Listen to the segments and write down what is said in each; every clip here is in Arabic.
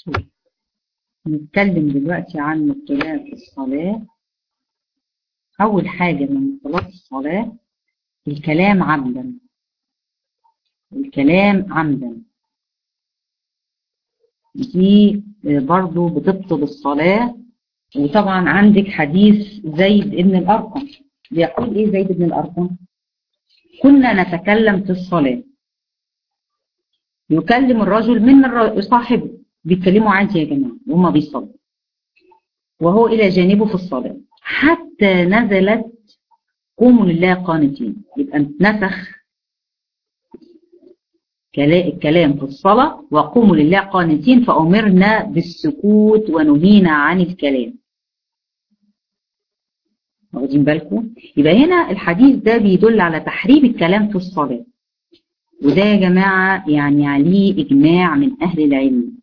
نتكلم دلوقتي عن مبطلات الصلاة. أول حاجة من مبطلات الصلاة الكلام عمدا. الكلام عمدا دي برضو بتبطل الصلاة. وطبعا عندك حديث زيد بن الأرقم، بيقول إيه زيد بن الأرقم؟ كنا نتكلم في الصلاة، يكلم الرجل من صاحبه، بيتكلموا عادي يا جماعة وهم بيصلوا، وهو إلى جانبه في الصلاة، حتى نزلت قوموا لله قانتين. يبقى نسخ الكلام في الصلاة وقوموا لله قانتين، فأمرنا بالسكوت ونهينا عن الكلام. واخدين بالكم؟ يبقى هنا الحديث ده بيدل على تحريم الكلام في الصلاة، وده يا جماعة يعني عليه إجماع من أهل العلم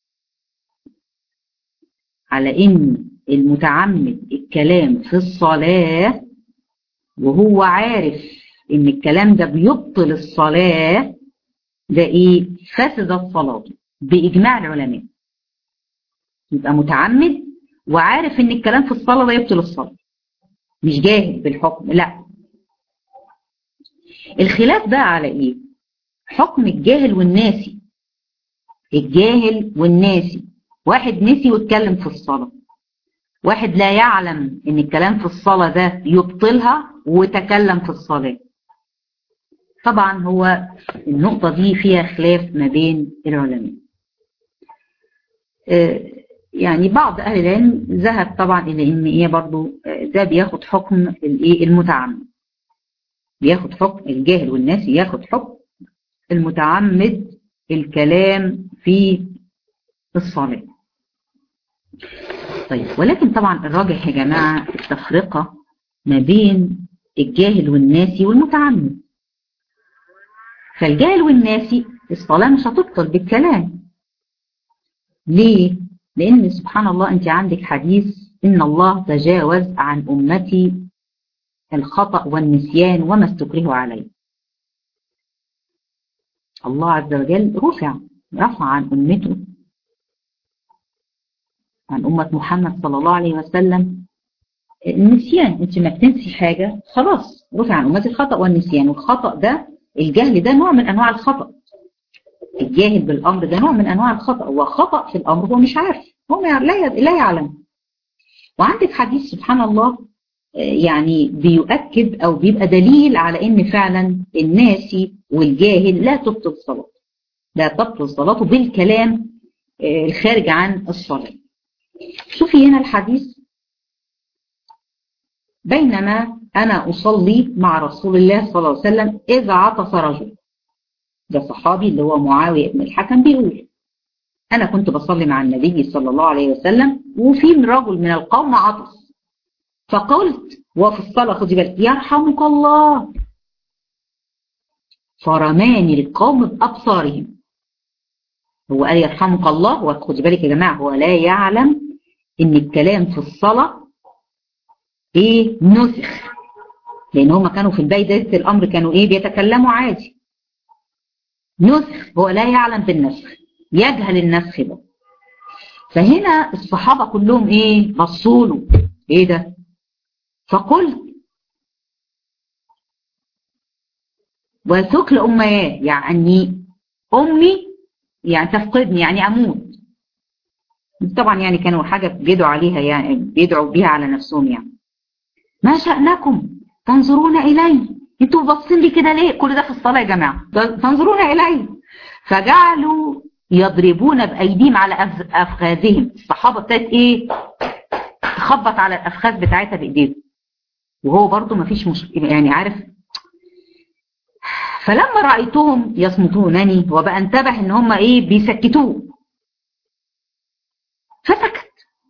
على إن المتعمد الكلام في الصلاة وهو عارف إن الكلام ده بيبطل الصلاة، ده إيه؟ فسدت صلاته بإجماع العلماء. يبقى متعمد وعارف إن الكلام في الصلاة ده يبطل الصلاة، مش جاهل بالحكم، لا. الخلاف بقى على إيه؟ حكم الجاهل والناسي. الجاهل والناسي، واحد نسي واتكلم في الصلاة، واحد لا يعلم ان الكلام في الصلاة ده يبطلها وتكلم في الصلاة. طبعا هو النقطة دي فيها خلاف ما بين العلماء. يعني بعض اهل العلم ذهب طبعا الى ان ايه برضو ده بياخد حكم الايه المتعمد، بياخد حكم الجاهل والناسي، ياخد حكم المتعمد الكلام في الصلاة. طيب، ولكن طبعا الراجح يا جماعة التفرقة ما بين الجاهل والناسي والمتعمد. فالجاهل والناسي الصلاة مش هتبطل بالكلام. ليه؟ لأن سبحان الله أنت عندك حديث إن الله تجاوز عن أمتي الخطأ والنسيان وما استكرهوا عليه. الله عز وجل رفع عن أمته، عن أمة محمد صلى الله عليه وسلم النسيان. انت ما بتنسي حاجة خلاص رفع عن أمتي الخطأ والنسيان. والخطأ ده، الجهل ده نوع من أنواع الخطأ. الجاهل بالأمر ده نوع من أنواع الخطأ، وخطأ في الأمر هو مش عارف، هو لا يعلم. وعندك حديث سبحان الله يعني بيؤكد أو بيبقى دليل على إن فعلا الناسي والجاهل لا تبطل صلاته، لا تبطل صلاته بالكلام الخارج عن الصلاة. شوفي هنا الحديث: بينما أنا أصلي مع رسول الله صلى الله عليه وسلم إذ عطس رجل. ده صحابي اللي هو معاوية بن الحكم بيقول: أنا كنت بصلي مع النبي صلى الله عليه وسلم وفي رجل من القوم عطس، فقلت وفي الصلاة خدي بالك: يرحمك الله. فرماني القوم بأبصارهم. هو قال يرحمك الله، وخدي بالك يا جماعة هو لا يعلم إن الكلام في الصلاة إيه نسخ، لأن هم كانوا في بداية الأمر كانوا إيه بيتكلموا عادي. نسخ، هو لا يعلم بالنسخ، يجهل النسخ ده. فهنا الصحابة كلهم إيه بصوا له: إيه ده؟ فقلت: وثكل أميات، يعني أمي يعني تفقدني، يعني أموت. طبعا يعني كانوا حاجة بيدعوا عليها، يعني بيدعوا بيها على نفسهم. يعني ما شأنكم تنظرون إلي؟ انتوا باصين لي كده ليه؟ كل ده في الصلاة يا جماعة، تنظرون إلي. فجعلوا يضربون بأيديهم على أفخاذهم. الصحابة ابتدت إيه تخبط على الأفخاذ بتاعتها بإيديهم، وهو برضو ما فيش يعني عارف. فلما رأيتهم يصمتونني وبقى انتبه ان هم ايه بيسكتوه، فسكت.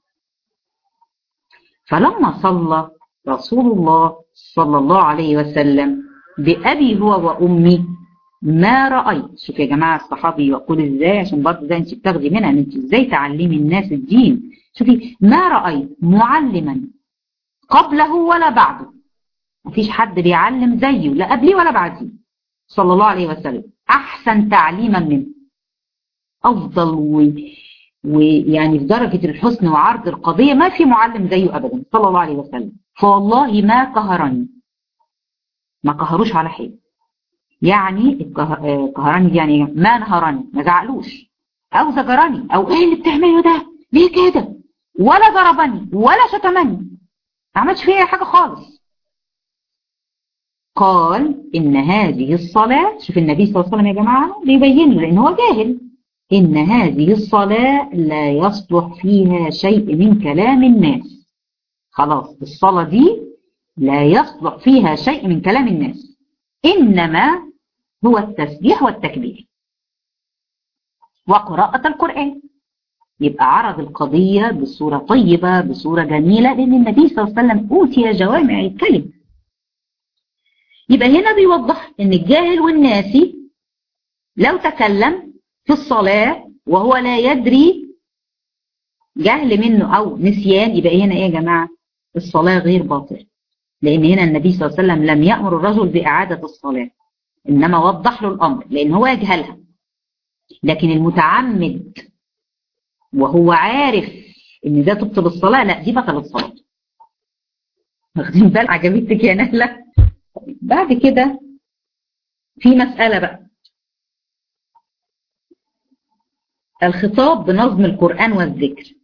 فلما صلى رسول الله صلى الله عليه وسلم بأبي هو وأمي ما رأيت. شوف يا جماعة الصحابي يقول ازاي، عشان برضه ده انت بتاخدي منها ان انت ازاي تعلمي الناس الدين. شوفي: ما رأيت معلما قبله ولا بعده. مفيش حد بيعلم زيه، لا قبلي ولا بعدي صلى الله عليه وسلم، أحسن تعليما منه، أفضل ويعني في درجة الحسن وعرض القضية ما في معلم زيه أبدا صلى الله عليه وسلم. فوالله ما قهرني، ما قهروش على حاجة. يعني قهرني دي يعني ما نهرني، ما زعلوش أو زجرني أو إيه اللي بتعمله ده ليه كده، ولا ضربني ولا شتمني، ما عملش فيها حاجة خالص. قال إن هذه الصلاة، شوف النبي صلى الله عليه وسلم يا جماعة بيبين له لأن هو جاهل، إن هذه الصلاة لا يصلح فيها شيء من كلام الناس. خلاص الصلاة دي لا يصلح فيها شيء من كلام الناس، إنما هو التسبيح والتكبير وقراءة القرآن. يبقى عرض القضية بصورة طيبة بصورة جميلة، لأن النبي صلى الله عليه وسلم أوتي جوامع الكلم. يبقى هنا بيوضح إن الجاهل والناسي لو تكلم في الصلاة وهو لا يدري، جهل منه أو نسيان، يبقى هنا إيه يا جماعة؟ الصلاة غير باطلة، لأن هنا النبي صلى الله عليه وسلم لم يأمر الرجل بإعادة الصلاة، إنما وضح له الأمر لأن هو يجهلها. لكن المتعمد وهو عارف إن ده تبطل الصلاة، لا دي بطل الصلاة. واخدين بالك؟ عجبتك يا نهلة؟ بعد كده في مسألة بقى، الخطاب بنظم القرآن والذكر.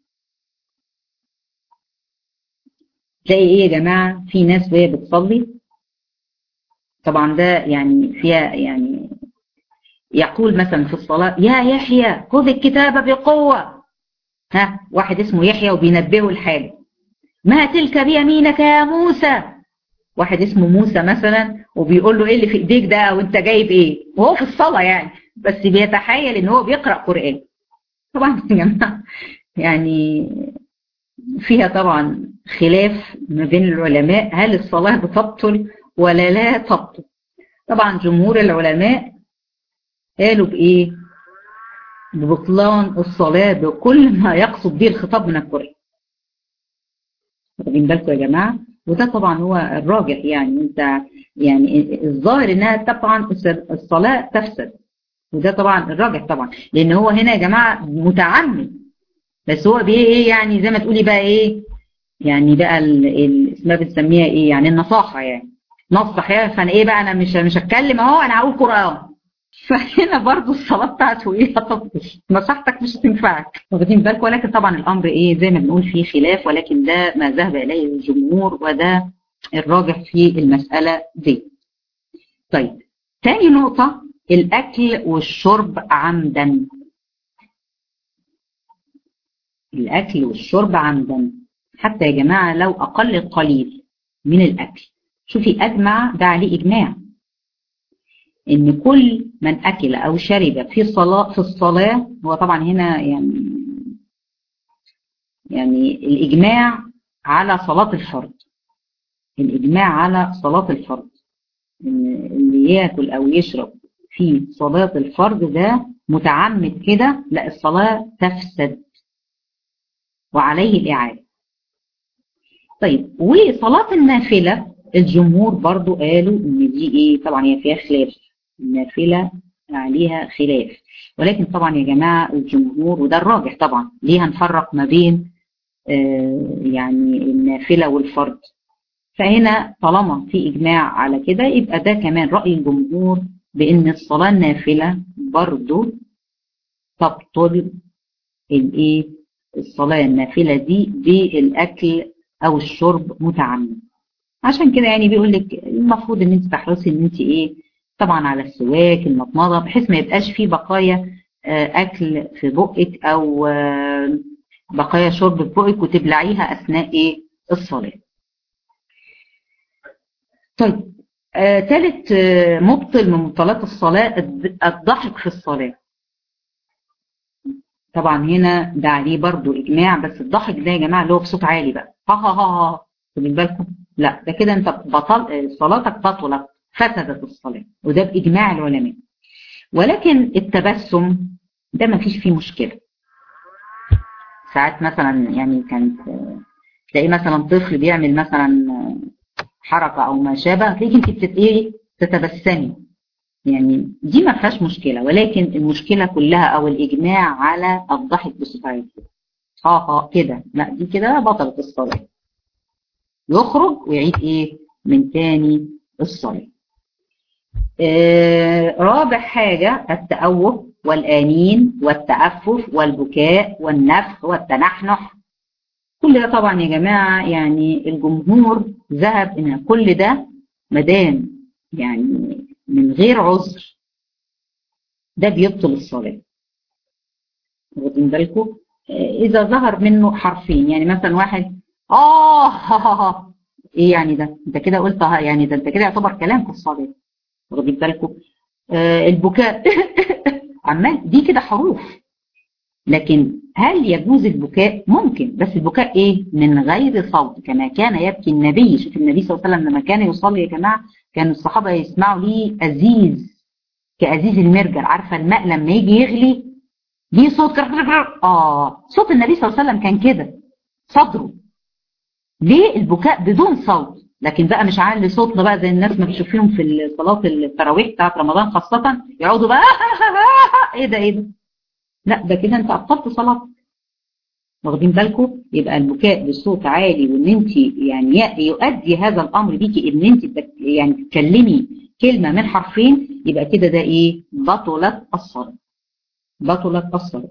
تلاقي ايه يا جماعة؟ في ناس وهي بتصلي، طبعا ده يعني فيها يعني يقول مثلا في الصلاة يا يحيى خذ الكتاب بقوة، ها واحد اسمه يحيى وبينبهه الحاجة، ما تلك بيمينك يا موسى، واحد اسمه موسى مثلا وبيقول له ايه اللي في ايديك ده وانت جايب ايه، وهو في الصلاة يعني، بس بيتحايل ان هو بيقرأ قرآن. طبعا يا جماعة يعني فيها طبعا خلاف ما بين العلماء، هل الصلاة بتبطل ولا لا تبطل؟ طبعا جمهور العلماء قالوا بإيه؟ ببطلان الصلاة بكل ما يقصد به الخطاب من القرآن. واخدين بالكم يا جماعة؟ وده طبعا هو الراجح، يعني انت يعني الظاهر انها طبعا الصلاة تفسد، وده طبعا الراجح طبعا، لان هو هنا يا جماعة متعمد، بس هو بايه ايه يعني زي ما تقولي بقى ايه يعني بقى اسمها بنسميها ايه يعني النصاحة، يعني نصح يعني، فانا ايه بقى انا مش هتكلم اهو انا هقول قرآن، فهنا برضو الصلاة بتاعته ايه هتبطل، نصيحتك مش هتنفعك. واخدين بالك؟ ولكن طبعا الامر ايه زي ما بنقول فيه خلاف، ولكن ده ما ذهب اليه الجمهور وده الراجح في المسألة دي. طيب تاني نقطة، الاكل والشرب عمدا. الاكل والشرب عمدا حتى يا جماعة لو اقل القليل من الاكل. شوفي اجمع ده عليه اجماع ان كل من اكل او شرب في الصلاة، هو طبعا هنا يعني الاجماع على صلاة الفرض، الاجماع على صلاة الفرض، اللي ياكل او يشرب في صلاة الفرض ده متعمد كده، لا الصلاة تفسد وعليه الاعادة. طيب وصلاة النافلة الجمهور برضو قالوا ان دي ايه، طبعا هي فيها خلاف، النافلة عليها خلاف، ولكن طبعا يا جماعة الجمهور وده الراجح طبعا، ليه هنفرق ما بين يعني النافلة والفرض؟ فهنا طالما في إجماع على كده يبقى ده كمان رأي الجمهور بأن الصلاة النافلة برضو تبطل الايه، الصلاة النافلة دي بالأكل أو الشرب متعمد. عشان كده يعني بيقول لك المفروض ان انت تحرصي ان انت ايه طبعا على السواك المضمضه، بحيث ما يبقاش فيه بقايا اكل في بقك او بقايا شرب في بقك وتبلعيها اثناء ايه الصلاه. طيب ثالث مبطل من مبطلات الصلاه الضحك في الصلاه. طبعا هنا ده عليه برضو اجماع، بس الضحك ده يا جماعه اللي هو بصوت عالي بقى ها ها ها ها، خدوا بالكم، لا ده كده انت صلاتك بطلت، فسدت الصلاه، وده باجماع العلماء. ولكن التبسم ده ما فيش فيه مشكله. ساعات مثلا يعني كانت تلاقي مثلا طفل بيعمل مثلا حركه او ما شابه، تلاقيك انت بتتبسمي، يعني دي ما فيهاش مشكلة، ولكن المشكلة كلها أو الإجماع على الضحك بصوت عالي كده، لا دي كده بطلت الصلاة، يخرج ويعيد إيه من تاني الصلاة. رابع حاجة التأوه والآنين والتأفف والبكاء والنفخ والتنحنح. كل ده طبعا يا جماعة يعني الجمهور ذهب إن كل ده مدام يعني من غير عذر ده بيبطل الصلاة. واخدين بالكم؟ إذا ظهر منه حرفين، يعني مثلا واحد إيه يعني ده؟ أنت كده قلت يعني ده أنت كده يعتبر كلام في الصلاة. واخدين بالكم؟ البكاء عمال دي كده حروف. لكن هل يجوز البكاء؟ ممكن، بس البكاء ايه؟ من غير صوت، كما كان يبكي النبي. شوف النبي صلى الله عليه وسلم لما كان يصلي يا جماعه كان الصحابه يسمعوا ليه ازيز كازيز المرجل، عارفه الماء لما يجي يغلي ليه صوت صوت النبي صلى الله عليه وسلم كان كده صدره. ليه البكاء بدون صوت؟ لكن بقى مش عالي صوتنا بقى زي الناس ما بتشوفيهم في صلاه التراويح بتاعت رمضان خاصه، يقعدوا بقى ايه ده لا ده كده انت ابطلت صلاتك. واخدين بالكم؟ يبقى البكاء بصوت عالي وان انت يعني يؤدي هذا الامر بيكي ان انت يعني تتكلمي كلمه من حرفين، يبقى كده ده ايه؟ بطلت الصلاه. بطلت الصلاه.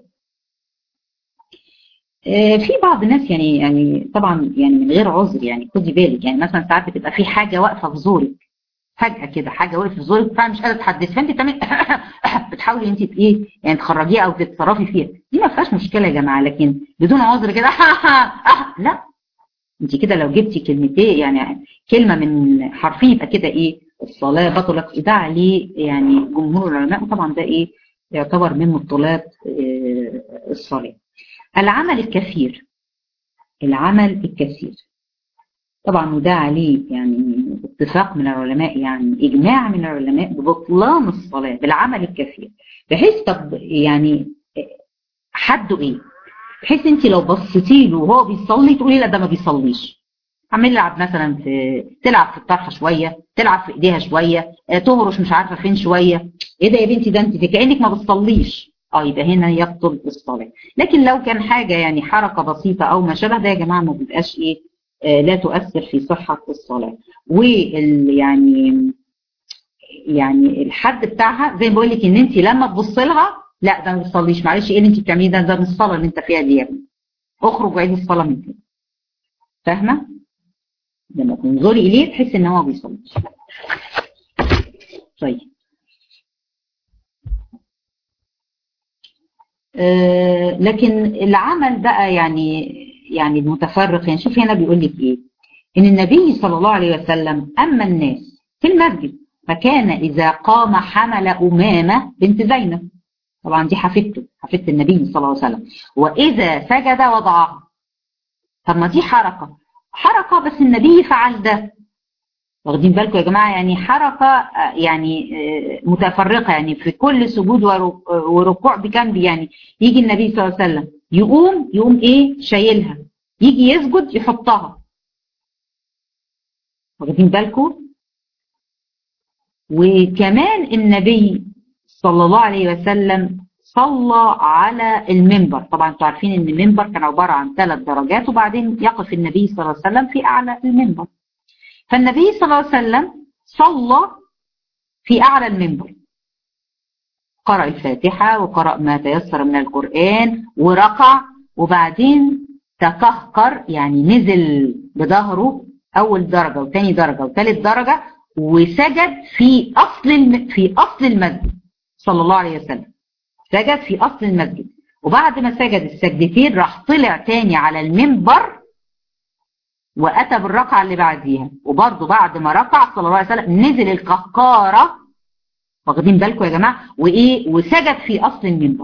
في بعض الناس يعني طبعا يعني من غير عذر، يعني خدي بالك، يعني مثلا ساعات بتبقى في حاجه واقفه في زورك فجاه كده، حاجه وقفت في زورك فمش قادره تتحدث، فانت بتعملي بتحاولي انت ايه يعني تخرجيها او تتصرفي فيها، دي ما فيهاش مشكله يا جماعه. لكن بدون عذر كده لا، انت كده لو جبتي كلمتين يعني كلمه من حرفين يبقى كده ايه؟ الصلاه بطلت. ده عليه يعني جمهور العلماء، وطبعا ده ايه؟ يعتبر من مبطلات الصلاه. العمل الكثير. العمل الكثير طبعا وده عليه يعني اتفاق من العلماء، يعني اجماع من العلماء ببطلان الصلاه بالعمل الكثير. بحيث طب يعني حده ايه؟ بحيث انت لو بصيتي له وهو بيصلي تقولي لا ده ما بيصليش، عمال يلعب مثلا تلعب في الطرحه شويه، تلعب في ايديها شويه، تهرش مش عارفه فين شويه، ايه ده يا بنتي؟ ده انت كانك ما بتصليش. يبقى هنا يبطل الصلاه. لكن لو كان حاجه يعني حركه بسيطه او ما شابه ده يا جماعه ما بيبقاش ايه؟ لا تؤثر في صحه الصلاه. يعني الحد بتاعها زي ما بقول لك ان انت لما تبص لها لا ده ما بتصليش، معلش ايه اللي انت بتعمليه ده مش الصلاه اللي انت فيها دي يا ابني، اخرج وعيد الصلاه من تاني. فاهمه؟ لما تنظري اليه تحسي ان هو ما بيصليش. طيب لكن العمل بقى يعني المتفرق، يعني شوف هنا بيقول لك ايه؟ ان النبي صلى الله عليه وسلم اما الناس في المسجد فكان اذا قام حمل امامه بنت زينب، طبعا دي حفيدته، حفيدة النبي صلى الله عليه وسلم، واذا سجد وضعها. طب ما دي حركه بس النبي فعل ده. واخدين بالكم يا جماعه؟ يعني حركه يعني متفرقه، يعني في كل سجود وركوع كان يعني يجي النبي صلى الله عليه وسلم يقوم ايه؟ شايلها، يجي يسجد يحطها. واخدين بالكم؟ وكمان النبي صلى الله عليه وسلم صلى على المنبر. طبعا انتوا عارفين ان المنبر كان عباره عن 3 درجات، وبعدين يقف النبي صلى الله عليه وسلم في اعلى المنبر. فالنبي صلى الله عليه وسلم صلى في أعلى المنبر، قرأ الفاتحة وقرأ ما تيسر من القرآن وركع، وبعدين تكهكر يعني نزل بظهره أول درجة وثاني درجة وثالث درجة، وسجد في أصل المسجد صلى الله عليه وسلم. سجد في أصل المسجد، وبعد ما سجد السجدتين راح طلع تاني على المنبر وأتى بالركعة اللي بعديها، وبرضه بعد ما ركع صلى الله عليه وسلم نزل الكهكارة. واخدين بالكم يا جماعة؟ وسجد في أصل المنبر.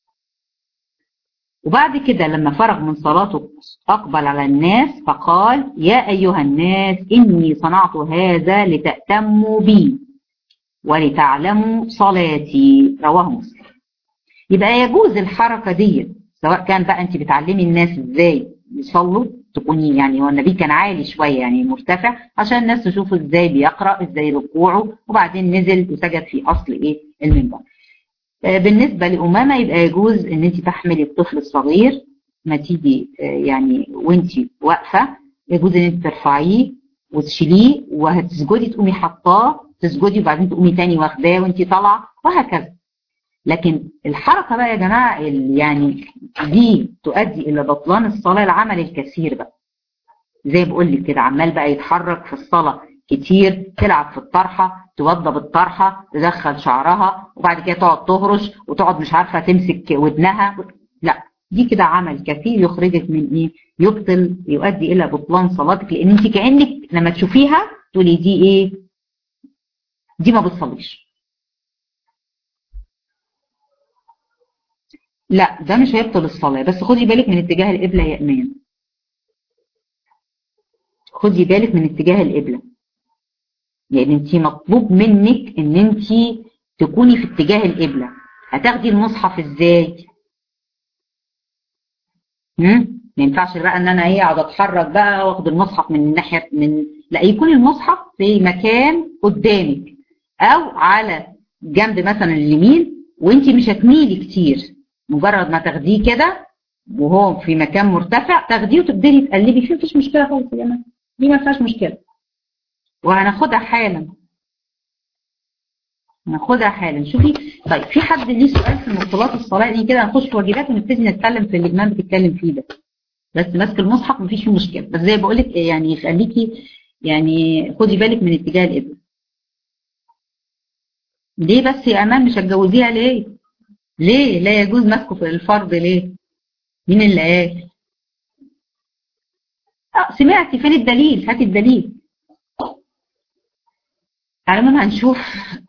وبعد كده لما فرغ من صلاته أقبل على الناس فقال يا أيها الناس إني صنعت هذا لتأتموا بي ولتعلموا صلاتي، رواه مسلم. يبقى يجوز الحركة دي، سواء كان بقى أنت بتعلمي الناس إزاي يصلوا تكوني يعني، هو النبي كان عالي شويه يعني مرتفع عشان الناس تشوفه ازاي بيقرا، ازاي ركوعه، وبعدين نزل وسجد في اصل ايه المنبر. بالنسبه لامامه يبقى يجوز ان انت تحملي الطفل الصغير، ما تيجي يعني وانت واقفه يجوز ان انت ترفعيه وتشيليه، وهتسجدي تقومي حطاه تسجدي وبعدين تقومي تاني واخداه وانت طالعه وهكذا. لكن الحركه بقى يا جماعه يعني دي تؤدي الى بطلان الصلاه، العمل الكثير بقى زي بقول لك كده، عمال بقى يتحرك في الصلاه كتير، تلعب في الطرحه، توضب الطرحه، تدخل شعرها وبعد كده تقعد تهرش وتقعد مش عارفه تمسك ودنها، لا دي كده عمل كثير يخرجك من ايه؟ يبطل، يؤدي الى بطلان صلاتك، لان انت كانك لما تشوفيها تقولي دي ايه؟ دي ما بتصليش. لا ده مش هيبطل الصلاه، بس خدي بالك من اتجاه القبله يا ايمان، خدي بالك من اتجاه القبله، لان انت مطلوب منك ان انت تكوني في اتجاه القبله. هتاخدي المصحف ازاي؟ ما ينفعش بقى ان انا ايه اقعد اتحرك بقى واخد المصحف من الناحيه لا، يكون المصحف في مكان قدامك او على جنب مثلا اليمين، وانت مش هتميلي كتير، مجرد ما تاخديه كده وهو في مكان مرتفع تاخديه وتبتدي تقلبي فيه، مفيش مشكله خالص يا جماعه، دي ما فيهاش مشكله، وهناخدها حالا، ناخدها حالا. شوفي طيب، في حد ليه سؤال في مبطلات الصلاه دي كده؟ هنخش في واجبات ونبتدي نتكلم في اللي الامام بتتكلم فيه ده، بس ماسك المصحف مفيش فيه مشكله، بس زي بقول لك يعني خليكي يعني خدي بالك من اتجاه القبله. ليه بس يا امان مش هتجوزيها ليه؟ ليه لا يجوز مسكه في الفرض ليه؟ مين اللي قال؟ سمعتي فين الدليل؟ هاتي الدليل. على العموم هنشوف.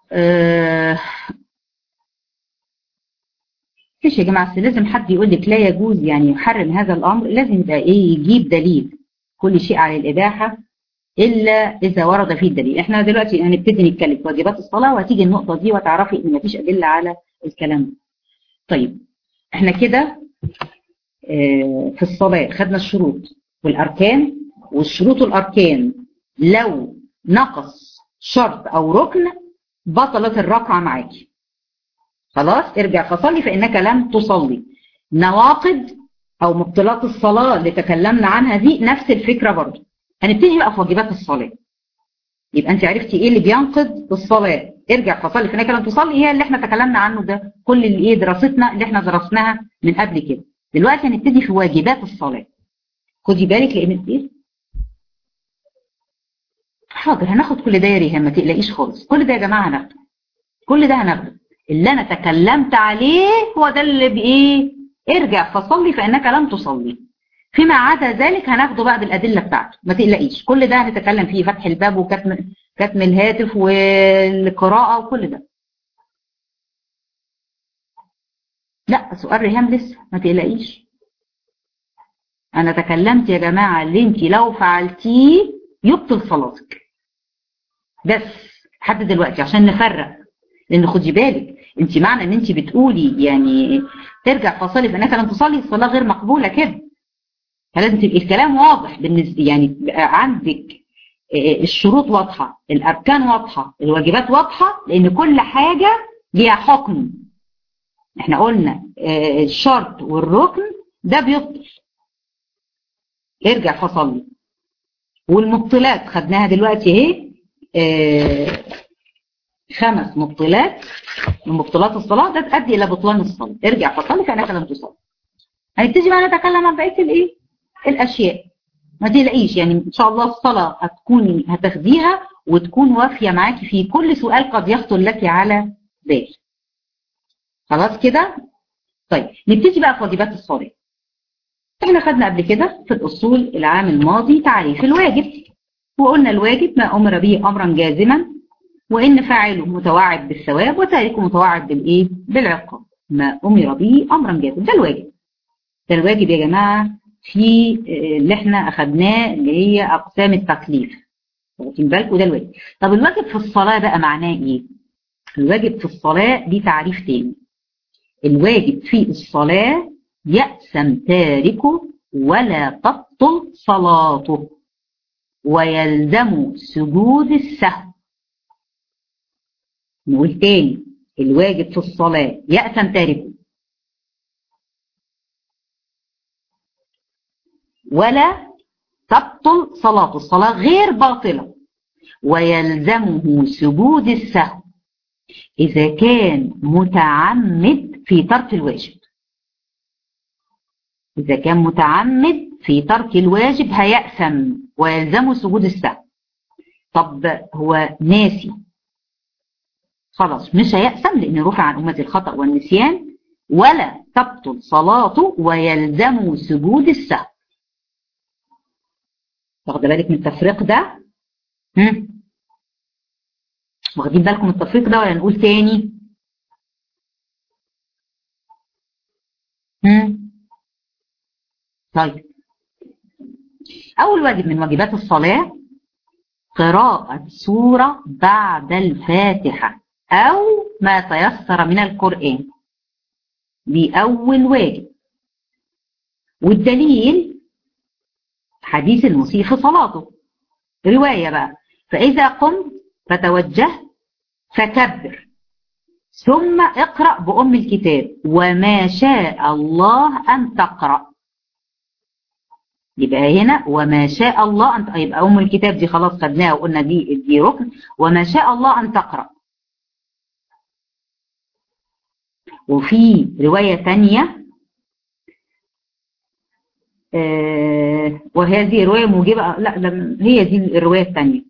مفيش يا جماعه، بس لازم حد يقول لك لا يجوز يعني يحرم هذا الامر، لازم يبقى ايه؟ يجيب دليل. كل شيء على الاباحه الا اذا ورد فيه الدليل. احنا دلوقتي هنبتدي نتكلم في واجبات الصلاه، وهتيجي النقطه دي وتعرفي ان مفيش ادله على الكلام ده. طيب احنا كده في الصلاه خدنا الشروط والاركان، والشروط والاركان لو نقص شرط او ركن بطلت الركعه معاكي، خلاص ارجع فصلي فانك لم تصلي. نواقض او مبطلات الصلاه اللي تكلمنا عنها دي نفس الفكره برضه. هنبتدي بقى في واجبات الصلاه. يبقى انت عرفتي ايه اللي بينقض الصلاه، ارجع فصلي فانك لم تصلي، هي اللي احنا تكلمنا عنه ده، كل اللي ايه دراستنا اللي احنا درسناها من قبل كده. دلوقتي هنبتدي في واجبات الصلاه. خدي بالك لان ايه، حاضر هناخد كل ده يا ريهام، ما تقلقيش خالص، كل ده يا جماعه هناخده، كل ده هناخده. اللي انا تكلمت عليه هو ده اللي بايه، ارجع فصلي فانك لم تصلي. فيما عدا ذلك هناخده بعد الادله بتاعته، ما تقلقيش، كل ده هنتكلم فيه، فتح الباب وكتم الهاتف والقراءه وكل ده. لا سؤال ريهام لسه، ما تقلقيش. انا تكلمت يا جماعه اللي انت لو فعلتيه يبطل صلاتك، بس لحد دلوقتي عشان نفرق. لان خدي بالك انت معنى ان انت بتقولي يعني ترجع فصلي فانك لم تصلي، الصلاه غير مقبوله كده، فلازم تبقى الكلام واضح بالنسبه، يعني عندك الشروط واضحه، الاركان واضحه، الواجبات واضحه، لان كل حاجه ليها حكم. احنا قلنا الشرط والركن ده بيبطل، ارجع فصلي. والمبطلات خدناها دلوقتي اهي، 5 مبطلات من مبطلات الصلاه ده تؤدي الى بطلان الصلاه، ارجع فصلي فانك لم تصلي. هنبتدي بقى نتكلم عن بقيه الايه؟ الاشياء. ما تقلقيش يعني ان شاء الله الصلاه هتاخديها وتكون وافيه معاكي في كل سؤال قد يخطر لك على بال. خلاص كده؟ طيب نبتدي بقى في واجبات الصلاه. احنا خدنا قبل كده في الاصول العام الماضي تعريف الواجب، وقلنا الواجب ما امر به امرا جازما، وان فاعله متوعد بالثواب وتاركه متوعد بالايه؟ بالعقاب. ما امر به امرا جازما ده الواجب. ده الواجب يا جماعه في اللي احنا اخدناه اللي هي اقسام التكليف، واخدين بالكم؟ ده الواجب. طب الواجب في الصلاه بقى معناه ايه؟ الواجب في الصلاه دي تعريف تاني. الواجب في الصلاه يأثم تاركه ولا تبطل صلاته ويلزم سجود السهو. نقول تاني، الواجب في الصلاة يأثم تاركه ولا تبطل صلاته، الصلاة غير باطلة، ويلزمه سجود السهو إذا كان متعمد في ترك الواجب. إذا كان متعمد في ترك الواجب هيأثم ويلزمه سجود السهو. طب هو ناسي، خلاص مش هيأثم لأن رفع عن أمة الخطأ والنسيان، ولا تبطل صلاته ويلزمه سجود السهو. واخد بالك من التفريق ده؟ واخدين بالكم من التفريق ده ولا نقول تاني؟ طيب، أول واجب من واجبات الصلاة قراءة سورة بعد الفاتحة أو ما تيسر من القرآن، دي أول واجب. والدليل حديث المسيء في صلاته، رواية بقى: فإذا قمت فتوجه فكبر ثم اقرأ بأم الكتاب وما شاء الله أن تقرأ. يبقى هنا وما شاء الله أن يبقى أم الكتاب دي خلاص خدناها وقلنا دي ركن، وما شاء الله أن تقرأ. وفي رواية ثانية وهذه رواية موجبة، لا هي دي الرواية الثانية.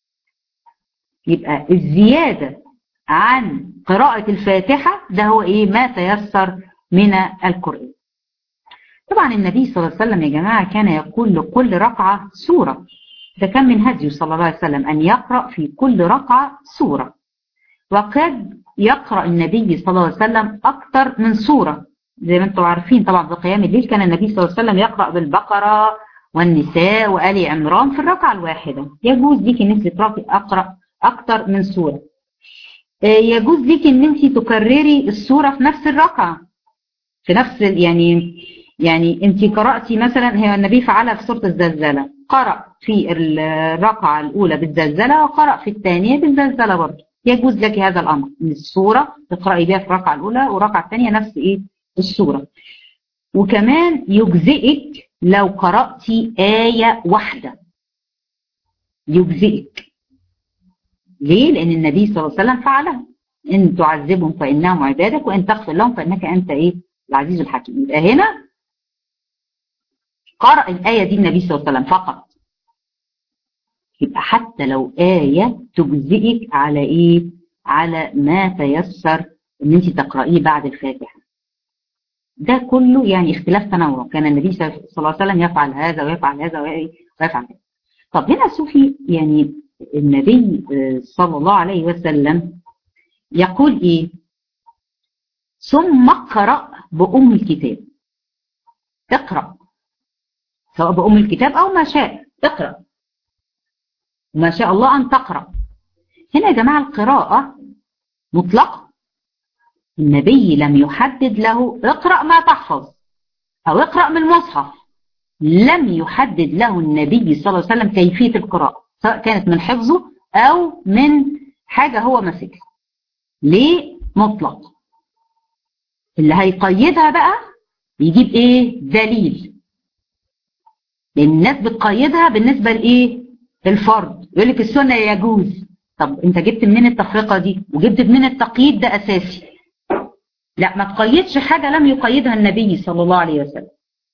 يبقى الزيادة عن قراءة الفاتحة ده هو إيه؟ ما تيسر من القرآن. طبعا النبي صلى الله عليه وسلم يا جماعة كان يقول لكل ركعة سورة، ده كان من هديه صلى الله عليه وسلم أن يقرأ في كل ركعة سورة، وقد يقرأ النبي صلى الله عليه وسلم أكثر من سورة. زي ما انتم عارفين طبعا في قيام الليل كان النبي صلى الله عليه وسلم يقرأ بالبقرة والنساء وآل عمران في الركعة الواحدة. يجوز ليك ان انت تقرأ أكثر من سورة، يجوز ليك ان انت تكرري السورة في نفس الركعة، في نفس يعني انت قرأتي مثلا، هي النبي فعلها في سورة الزلزلة، قرأ في الركعة الأولى بالزلزلة وقرأ في الثانية بالزلزلة برضه. يجوز لك هذا الأمر، ان السورة تقرأي بها في الركعة الأولى والركعة الثانية نفس السورة. وكمان يجزئك لو قرأتي آية واحدة، يجزئك. ليه؟ لأن النبي صلى الله عليه وسلم فعلها: إن تعذبهم فإنهم عبادك وإن تغفر لهم فإنك أنت العزيز الحكيم. يبقى هنا قرأ الآية دي النبي صلى الله عليه وسلم فقط. يبقى حتى لو آية تجزئك على على ما تيسر ان انت تقرأيه بعد الفاتحة. ده كله يعني اختلاف تنوع، كان النبي صلى الله عليه وسلم يفعل هذا ويفعل هذا ويفعل هذا. طب هنا شوفي يعني النبي صلى الله عليه وسلم يقول ثم اقرأ بأم الكتاب. اقرأ سواء بأم الكتاب أو ما شاء، اقرأ وما شاء الله أن تقرأ. هنا يا جماعة القراءة مطلقة، النبي لم يحدد له اقرأ ما تحفظ أو اقرأ من المصحف، لم يحدد له النبي صلى الله عليه وسلم كيفية القراءة سواء كانت من حفظه أو من حاجة هو ماسكها. ليه؟ مطلق. اللي هيقيدها بقى يجيب دليل، لأن الناس بتقيدها بالنسبة الفرض، يقول لك السنة يجوز. طب انت جبت منين التفرقة دي وجبت منين التقييد ده أساسي؟ لا، ما تقيدش حاجة لم يقيدها النبي صلى الله عليه وسلم.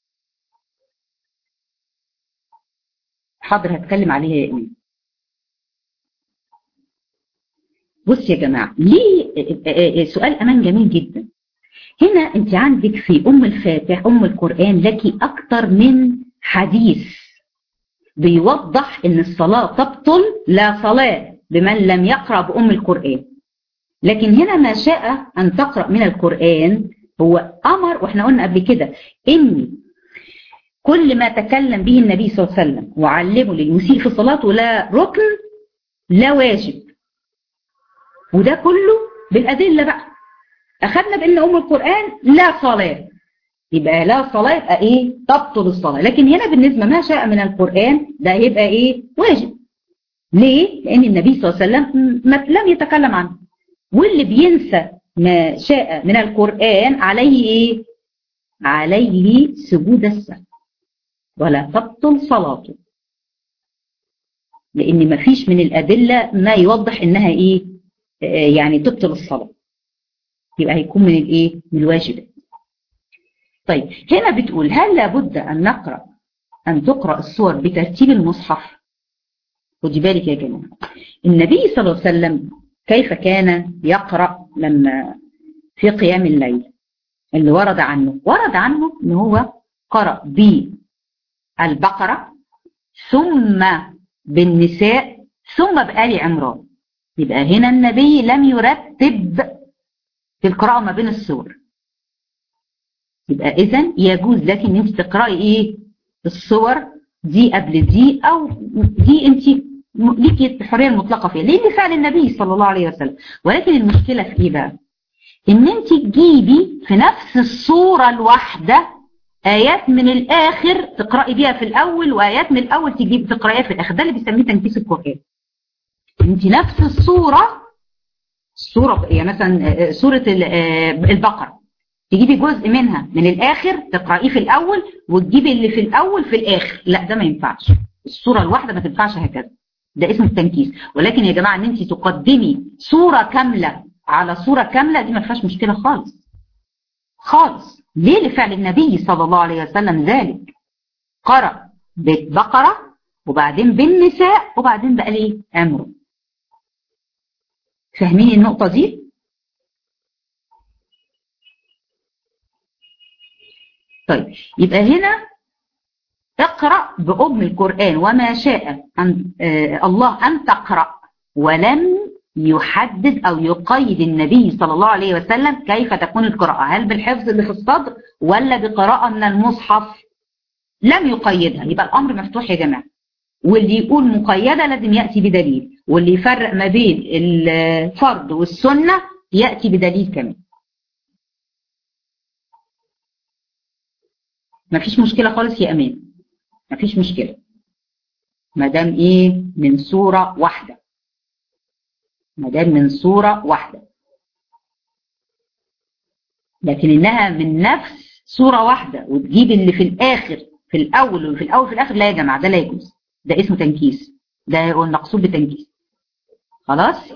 حاضر هتكلم عليها يا إيمان. بص يا جماعة، ليه سؤال أمان جميل جدا. هنا انت عندك في أم القرآن لك أكتر من حديث بيوضح ان الصلاة تبطل، لا صلاة بمن لم يقرأ بأم القرآن. لكن هنا ما شاء أن تقرأ من القرآن هو أمر، وإحنا قلنا قبل كده إن كل ما تكلم به النبي صلى الله عليه وسلم وعلمه للمسيء في صلاته لا ركن لا واجب، وده كله بالأدلة بقى. أخذنا بأن أم القرآن لا صلاة، يبقى لا صلاة، يبقى ايه؟ تبطل الصلاة. لكن هنا بالنسبة ما شاء من القرآن ده يبقى ايه؟ واجب. ليه؟ لأن النبي صلى الله عليه وسلم لم يتكلم عنه. واللي بينسى ما شاء من القرآن عليه ايه؟ عليه سجود السهو ولا تبطل صلاته. لأن ما فيش من الأدلة ما يوضح إنها ايه؟ يعني تبطل الصلاة. يبقى هيكون من الايه؟ من الواجبات. طيب هنا بتقول هل لابد أن تقرأ السور بترتيب المصحف؟ خدي بالك يا جماعة، النبي صلى الله عليه وسلم كيف كان يقرأ لما في قيام الليل؟ اللي ورد عنه ان هو قرأ بالبقرة ثم بالنساء ثم بآل عمران. يبقى هنا النبي لم يرتب في القراءة ما بين السور. يبقى إذن يجوز لك ان انت تقرأي ايه؟ السور دي قبل دي، او دي انت ليكي الحرية المطلقة فيها، ليه؟ فعل النبي صلى الله عليه وسلم. ولكن المشكلة في ايه بقى؟ ان انت تجيبي في نفس السورة الواحدة آيات من الآخر تقرأي بيها في الأول، وآيات من الأول تقرأيها في الآخر. ده اللي بيسميه تنكيس القرآن. انت نفس السورة يعني مثلا سورة البقرة تجيبي جزء منها من الآخر تقرأيه في الأول، وتجيبي اللي في الأول في الآخر. لا، ده ما ينفعش. السورة الواحدة ما تنفعش هكذا، ده اسمه التنكيس. ولكن يا جماعة ان انت تقدمي سورة كاملة على سورة كاملة دي ما فيهاش مشكلة خالص خالص. ليه؟ لفعل النبي صلى الله عليه وسلم ذلك. قرأ بالبقرة وبعدين بالنساء وبعدين بقى ليه؟ عمرو. فاهمين النقطة دي؟ طيب يبقى هنا اقرأ بأم القرآن وما شاء الله أن تقرأ، ولم يحدد أو يقيد النبي صلى الله عليه وسلم كيف تكون القراءة، هل بالحفظ اللي في الصدر ولا بقراءة من المصحف؟ لم يقيدها. يبقى الأمر مفتوح يا جماعة، واللي يقول مقيدة لازم يأتي بدليل، واللي يفرق ما بين الفرض والسنة يأتي بدليل كمان. مفيش مشكلة خالص يا أمان، مفيش مشكلة ما دام ايه؟ من سورة واحدة، ما دام من سورة واحدة. لكن انها من نفس سورة واحدة وتجيب اللي في الاخر في الاول وفي الاول في الاخر، لا يا جماعة، ده لا يجوز. ده اسمه تنكيس، ده هو المقصود بتنكيس. خلاص؟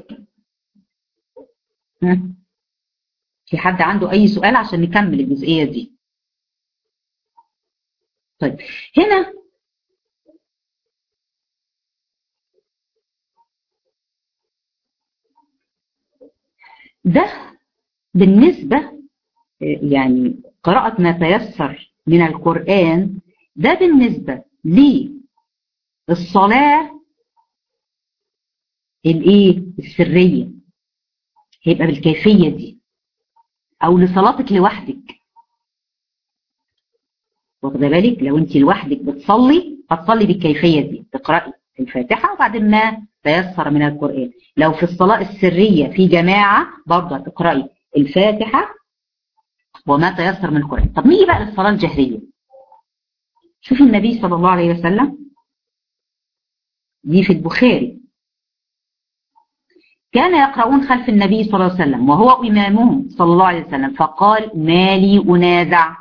في حد عنده اي سؤال عشان نكمل الجزئية دي؟ طيب هنا ده بالنسبة يعني قراءة ما تيسر من القرآن، ده بالنسبة للصلاة الايه؟ السرية، هيبقى بالكيفية دي، او لصلاتك لوحدك. واخده بالك؟ لو انت لوحدك بتصلي هتصلي بالكيفية دي، تقرأي الفاتحة وبعدين ما تيسر من القرآن. لو في الصلاة السرية في جماعة برضه تقرأي الفاتحة وما تيسر من القرآن. طب نيجي بقى للصلاة الجهرية. شوفي النبي صلى الله عليه وسلم، دي في البخاري، كان يقرؤون خلف النبي صلى الله عليه وسلم وهو إمامهم صلى الله عليه وسلم، فقال ما لي أنازع.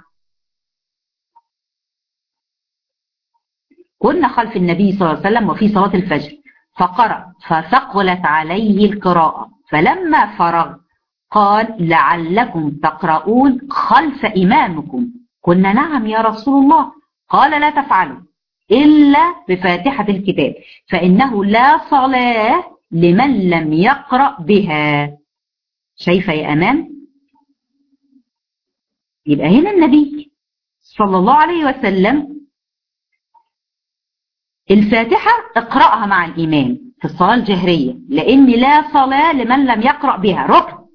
كنا خلف النبي صلى الله عليه وسلم وفي صلاة الفجر، فقرأ فثقلت عليه القراءة، فلما فرغ قال لعلكم تقرؤون خلف إمامكم. قلنا نعم يا رسول الله. قال لا تفعلوا إلا بفاتحة الكتاب، فإنه لا صلاة لمن لم يقرأ بها. شايفة يا أمان؟ يبقى هنا النبي صلى الله عليه وسلم الفاتحة اقرأها مع الإمام في الصلاة الجهرية، لأن لا صلاة لمن لم يقرأ بها، ركن.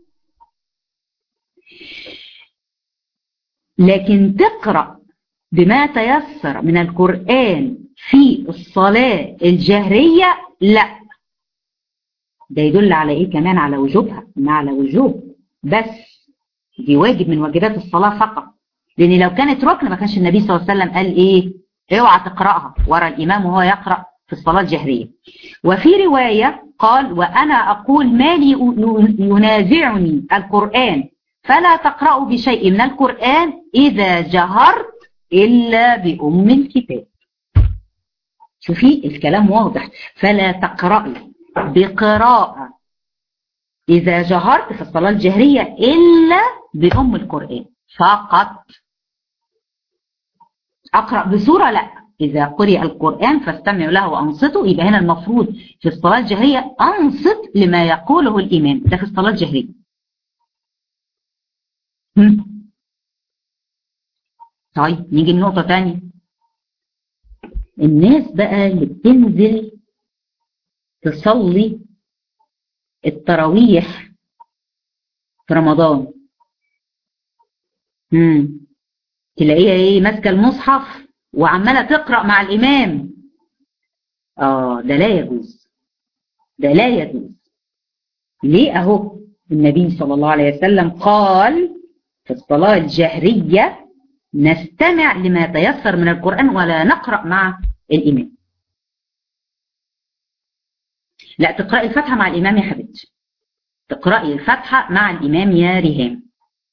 لكن تقرأ بما تيسر من القرآن في الصلاة الجهرية لا. ده يدل على ايه كمان؟ على وجوبها، ما على وجوب، بس دي واجب من واجبات الصلاة فقط. لان لو كانت ركن ما كانش النبي صلى الله عليه وسلم قال ايه؟ اوعى تقراها ورا الامام وهو يقرا في الصلاه الجهريه. وفي روايه قال: وانا اقول ما لي ينازعني القران فلا تقرأوا بشيء من القران اذا جهرت الا بام الكتاب. شوفي الكلام واضح، فلا تقرأي بقراءه اذا جهرت في الصلاه الجهريه الا بام القران فقط. أقرأ بسورة لا، إذا قرئ القرآن فاستمعوا له وأنصتوا. يبقى هنا المفروض في الصلاة الجهرية أنصت لما يقوله الإمام، ده في الصلاة الجهرية. طيب نيجي لنقطة تانية. الناس بقى اللي بتنزل تصلي التراويح في رمضان، تلاقيها ايه؟ ماسكة المصحف وعمالة تقرأ مع الإمام. ده لا يجوز، ده لا يجوز. ليه؟ اهو النبي صلى الله عليه وسلم قال في الصلاة الجهرية: نستمع لما تيسر من القرآن ولا نقرأ مع الإمام. لا، تقرأي الفاتحة مع الإمام يا حبيبتي، تقرأي الفاتحة مع الإمام يا ريهام.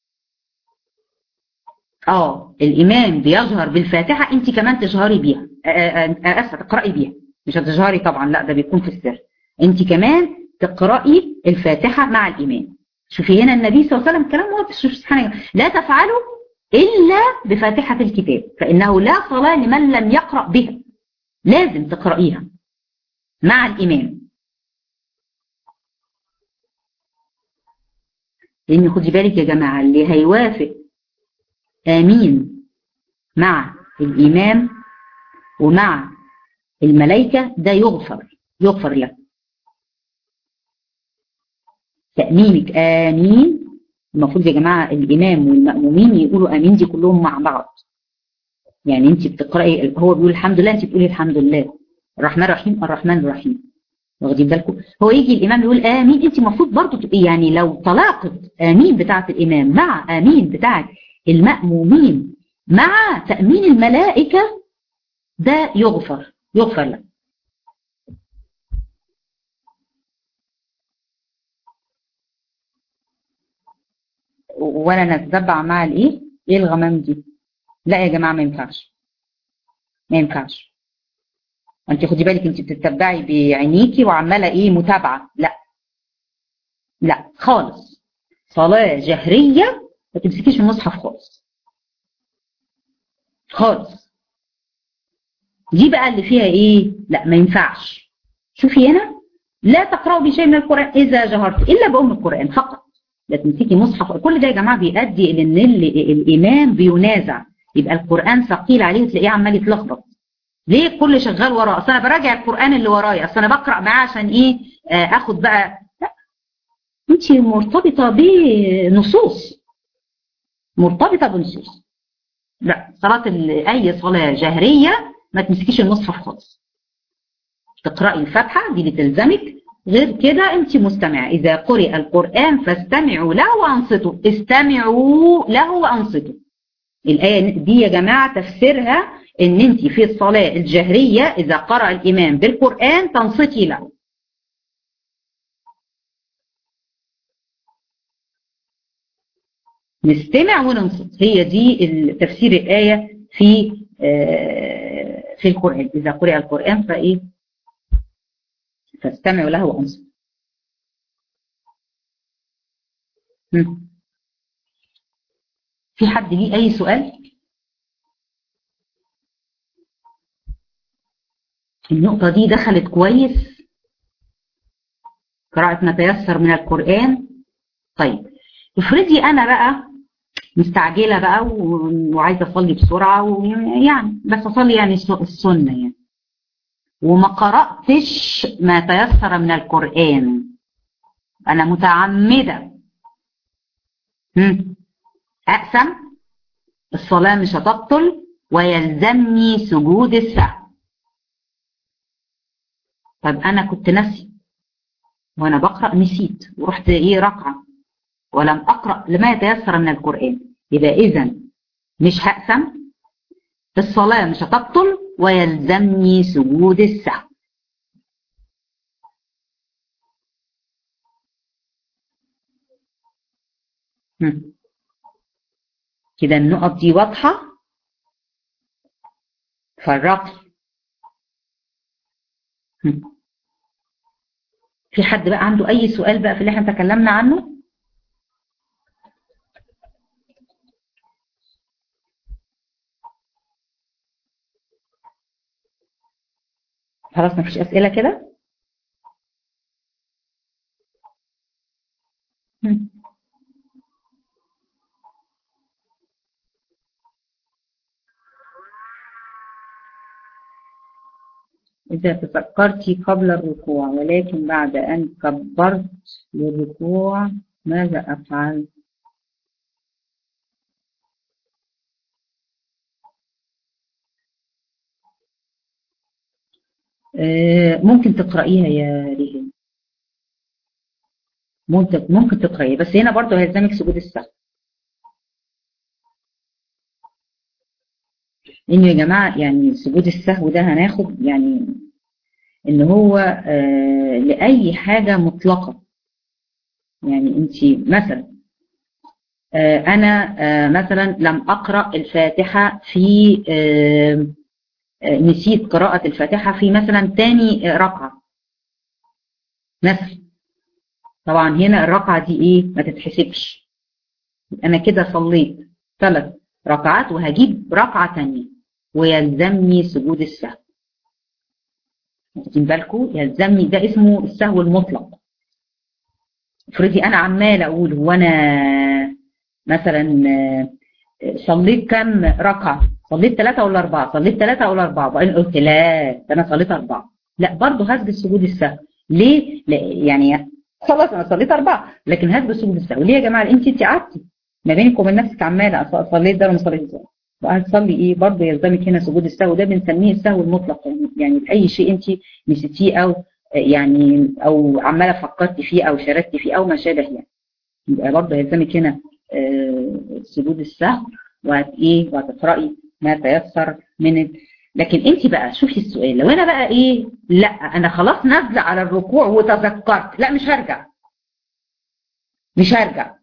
الإمام بيجهر بالفاتحة، أنت كمان تجهري بيها. أسفة، تقرأي بيها، مش هتجهري طبعا، لا ده بيكون في السر. أنت كمان تقرأي الفاتحة مع الإمام. شوفي هنا النبي صلى الله عليه وسلم كلام واضح، شوفي سبحانه: لا تفعلوا إلا بفاتحة الكتاب فإنه لا صلاة لمن لم يقرأ بها. لازم تقرأيها مع الإمام، لأن خدي بالك يا جماعة، اللي هيوافق آمين مع الإمام ومع الملائكة ده يغفر له. تأمينك آمين، المفروض يا جماعة الإمام والمأمومين يقولوا آمين دي كلهم مع بعض. يعني أنت بتقرأي، هو بيقول الحمد لله، أنت بتقولي الحمد لله. الرحمن الرحيم، الرحمن الرحيم. واخدين بالكم؟ هو يجي الإمام يقول آمين، أنت المفروض برضه تبقي، يعني لو تلاقت آمين بتاعة الإمام مع آمين بتاعة المأمومين مع تأمين الملائكة ده يغفر له. ولا نتتبع مع ايه الغمام دي؟ لا يا جماعه، ما ينفعش، ما ينفعش. انت خدي بالك، انت بتتبعي بعينيكي وعماله ايه؟ متابعه. لا لا خالص. صلاه جهريه ما تمسكيش المصحف خالص خالص. دي بقى اللي فيها ايه؟ لا ما ينفعش. شوفي هنا: لا تقرأوا بشيء من القرآن إذا جهرت إلا بأم القرآن فقط. لا تمسكي مصحف. كل ده يا جماعة بيؤدي إلى إن الإمام بينازع، يبقى القرآن ثقيل عليه وتلاقيه عمال يتلخبط. ليه كل شغال وراه؟ أصل أنا براجع القرآن اللي ورايا، أصل أنا بقرأ معاه عشان إيه؟ آخد بقى. لا، أنت مرتبطة بنصوص، مرتبطة بنصوص. لا، أي صلاة جهرية ما تمسكيش المصحف خالص. تقرأي الفاتحة دي اللي تلزمك، غير كده انت مستمعة. اذا قرئ القرآن فاستمعوا له وانصتوا. استمعوا له وانصتوا. الآية دي يا جماعة تفسيرها ان انت في الصلاة الجهرية اذا قرأ الامام بالقرآن تنصتي له. نستمع وننصت، هي دي تفسير الآية في القرآن. اذا قرئ القرآن فايه؟ فاستمعوا له وانصتوا. في حد ليه اي سؤال؟ النقطة دي دخلت كويس؟ قراءة ما تيسر من القرآن. طيب افرضي انا بقى مستعجلة بقى وعايزة اصلي بسرعة، ويعني بس اصلي يعني السنة يعني، وما قرأتش ما تيسر من القرآن، انا متعمدة اقسم الصلاة مش هتبطل ويلزمني سجود السهو. طب انا كنت ناسي وانا بقرأ، نسيت ورحت ايه ركعة ولم اقرأ لما يتيسر من القرآن. يبقى اذا مش هقسم، الصلاة مش هتبطل ويلزمني سجود السهو. كده النقط دي واضحة؟ فرقي. في حد بقى عنده أي سؤال بقى في اللي احنا تكلمنا عنه؟ خلاص مفيش أسئلة كده؟ إذا تفكرت قبل الركوع ولكن بعد أن كبرت للركوع ماذا أفعل؟ ممكن تقرأيها يا ريهام، ممكن تقرأيها، بس هنا برضه هيلزمك سجود السهو. إنه يا جماعة يعني سجود السهو ده هناخد يعني إن هو لأي حاجة مطلقة. يعني أنت مثلا أنا مثلا لم أقرأ الفاتحة في نسيت قراءة الفاتحة في مثلا تاني ركعة مثلا. طبعا هنا الركعة دي إيه؟ ما تتحسبش. أنا كده صليت 3 ركعات وهجيب ركعة تانية ويلزمني سجود السهو. واخدين بالكم؟ يلزمني، ده اسمه السهو المطلق. افرضي أنا عمالة أقول هو أنا مثلا صليت كم ركعة؟ صليت 3 ولا 4؟ صليت 3 ولا 4؟ وبعدين قلت لا ده أنا صليت 4. لا برضه هسجد سجود السهو. ليه؟ لا يعني خلاص أنا صليت 4 لكن هسجد سجود السهو. ليه يا جماعة؟ أنت قعدتي ما بينك وبين نفسك عمالة صليت ده ولا ما صليت ده. وهتصلي إيه؟ برضه يلزمك هنا سجود السهو. ده بنسميه السهو المطلق، يعني أي شيء أنت نسيتيه أو يعني أو عمالة فكرتي فيه أو شاركتي فيه أو ما شابه يعني. يبقى برضه يلزمك هنا سجود السهو وهتقرأي ما تيسر من. لكن انت بقى شوفي السؤال، لو انا بقى ايه، لا انا خلاص نازله على الركوع وتذكرت، لا مش هرجع، مش هرجع.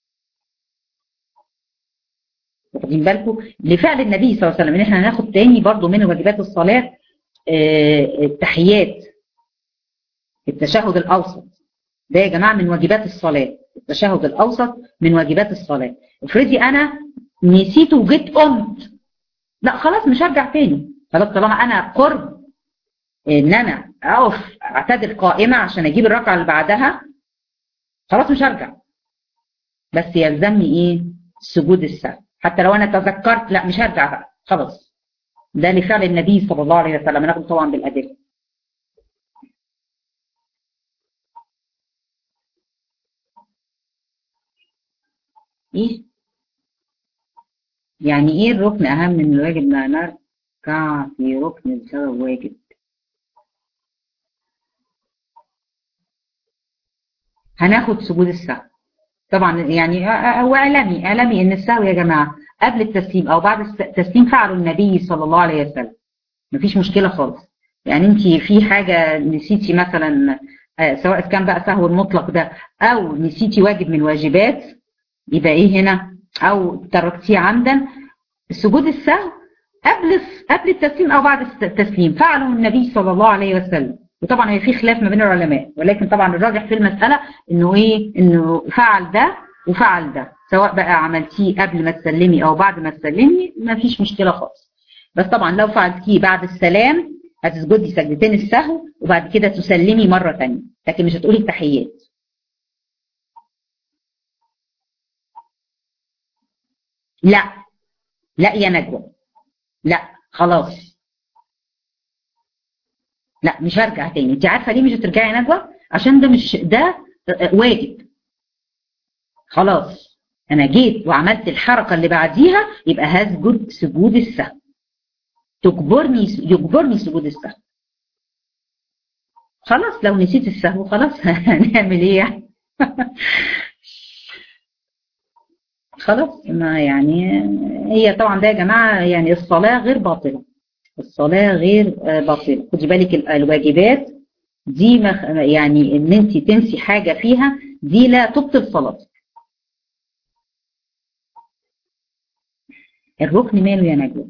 واخدين بالكم لفعل النبي صلى الله عليه وسلم ان احنا هناخد تاني برضه من واجبات الصلاه التحيات، التشهد الاوسط ده يا جماعه من واجبات الصلاه. التشهد الاوسط من واجبات الصلاه. افرضي انا نسيته وجيت قمت، لا خلاص مش هرجع تاني. خلاص طالما انا قرب ان انا اقف اعتدل قائمه عشان اجيب الركعه اللي بعدها، خلاص مش هرجع. بس يلزمني ايه؟ سجود السهو. حتى لو انا تذكرت لا مش هرجع بقى خلاص. ده لفعل النبي صلى الله عليه وسلم، ناخد طبعا بالادله. ايه يعني ايه الركن اهم من الواجب؟ ما نركع في ركن بسبب واجب. هناخد سجود السهو طبعا. يعني هو اعلمي ان السهو يا جماعه قبل التسليم او بعد التسليم فعله النبي صلى الله عليه وسلم، مفيش مشكله خالص. يعني انت في حاجه نسيتي مثلا سواء كان بقى سهو المطلق ده او نسيتي واجب من الواجبات، يبقى ايه هنا؟ او تركتيه عمدا، سجود السهو قبل التسليم او بعد التسليم فعله النبي صلى الله عليه وسلم. وطبعا هي في خلاف ما بين العلماء، ولكن طبعا الراجح في المساله انه ايه؟ انه فعل ده وفعل ده، سواء بقى عملتيه قبل ما تسلمي او بعد ما تسلمي ما فيش مشكله خالص. بس طبعا لو فعلتيه بعد السلام هتسجدي سجدتين السهو وبعد كده تسلمي مره ثانيه، لكن مش هتقولي التحيات. لا لا يا نجوى، لا خلاص، لا مش هرجع تاني. انت عارفه ليه مش هترجعي يا نجوى؟ عشان ده مش ده واجب. خلاص انا جيت وعملت الحركه اللي بعديها يبقى هسجد سجود السهو. يجبرني سجود السهو. خلاص لو نسيت السهو خلاص هنعمل ايه يعني؟ خلاص ما يعني هي طبعا ده يا جماعة يعني الصلاة غير باطلة. الصلاة غير باطلة. خدي بالك الواجبات دي يعني ان انت تنسي حاجة فيها دي لا تبطل صلاتك. الركن ماله يا نجوى؟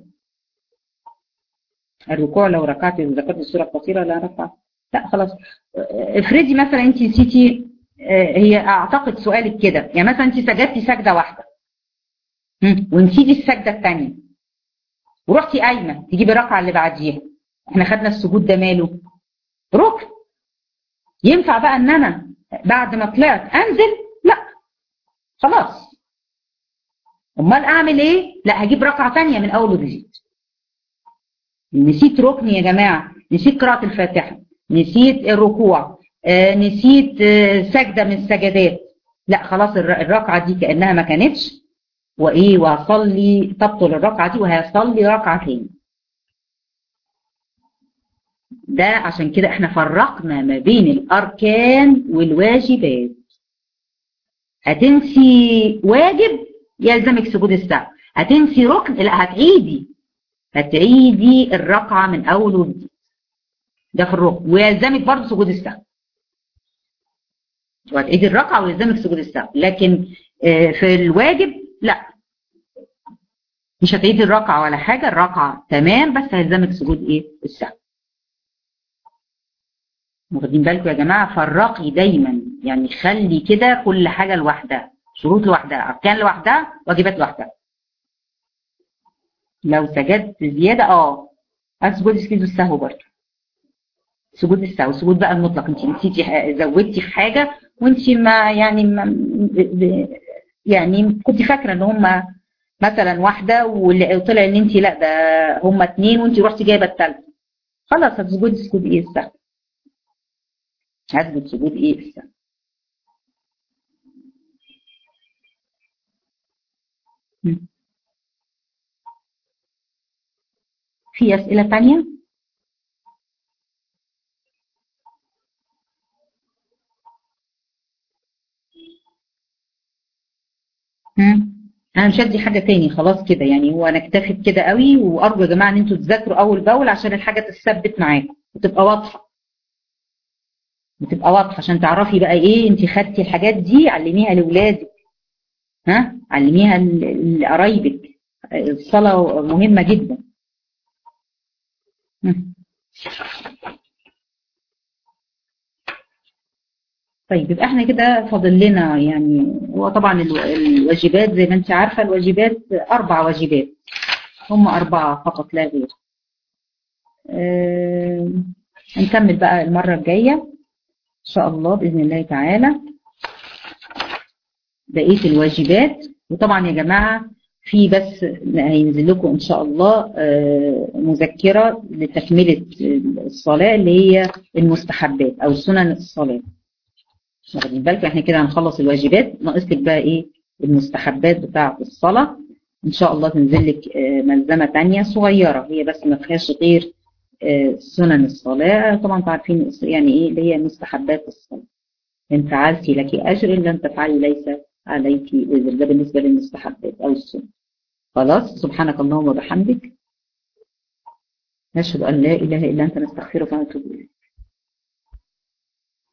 الركوع لو ركعتي وذكرت السورة القصيرة لا ركعت. لا خلاص. افرضي مثلا انت نسيتي، هي اعتقد سؤالك كده، يعني مثلا انت سجدتي سجدة واحدة ونسيتي السجدة الثانية ورحتي قايمة تجيبي الركعة اللي بعديها، احنا خدنا السجود ده ماله؟ ركن. ينفع بقى ان انا بعد ما طلعت انزل؟ لا خلاص. امال اعمل ايه؟ لا هجيب ركعة ثانية من اول وجديد. نسيت ركن يا جماعة، نسيت قراءة الفاتحة، نسيت الركوع، نسيت سجدة من السجدات، لا خلاص الركعة دي كأنها ما كانتش، وايه وهصلي تبطل الركعة دي وهصلي ركعة تاني. ده عشان كده احنا فرقنا ما بين الاركان والواجبات. هتنسي واجب يلزمك سجود السهو، هتنسي ركن لا هتعيدي الركعة من اول وجديد. ده في الركن ويلزمك برضه سجود السهو، وهتعيدي الركعة ويلزمك سجود السهو. لكن في الواجب لا، مش هتعيدي الركعة ولا حاجة، الركعة تمام بس هيلزمك سجود ايه؟ السهو. واخدين بالكم يا جماعة؟ فرقي دايما، يعني خلي كده كل حاجة لوحدها، شروط لوحدها، أركان لوحدها، واجبات لوحدها. لو سجدت زيادة هتسجدي سجود السهو برضه. سجود السهو سجود بقى المطلق، انت نسيتي زودتي في حاجة وانت ما يعني يعني كنت فاكرة ان هم مثلا واحدة وطلع ان انت لا ده هم اتنين وانت رحتي جايبة الثالثة، خلاص هتسجدي سجود ايه؟ السهو. هسجد سجود ايه؟ السهو. في أسئلة تانية؟ انا مش هدي حاجة تاني خلاص كده، يعني هو انا اكتفيت كده قوي، وارجو يا جماعة ان انتوا تذاكروا اول باول عشان الحاجة تثبت معاكم وتبقى واضحة، عشان تعرفي بقى ايه انت خدتي الحاجات دي علميها لاولادك، علميها لقرايبك. الصلاة مهمة جدا. طيب يبقى احنا كده فاضل لنا، يعني هو طبعا الواجبات زي ما انت عارفة الواجبات 4 واجبات، هم 4 فقط لا غير. هنكمل بقى المرة الجاية إن شاء الله بإذن الله تعالى بقية الواجبات. وطبعا يا جماعة في بس هينزل لكم إن شاء الله مذكرة لتكملة الصلاة اللي هي المستحبات أو سنن الصلاة. واخدين بالكم احنا كده هنخلص الواجبات، ناقص لك بقى إيه؟ المستحبات بتاعة الصلاة. إن شاء الله تنزل لك ملزمة تانية صغيرة هي بس ما فيهاش غير سنن الصلاة. طبعا عارفين يعني ايه اللي هي مستحبات الصلاة. ان فعلتي لك اجر، ان لم تفعلي ليس عليك وزر. ده بالنسبة للمستحبات او السنن. خلاص، سبحانك اللهم وبحمدك نشهد ان لا اله الا انت نستغفرك ونتوب اليك.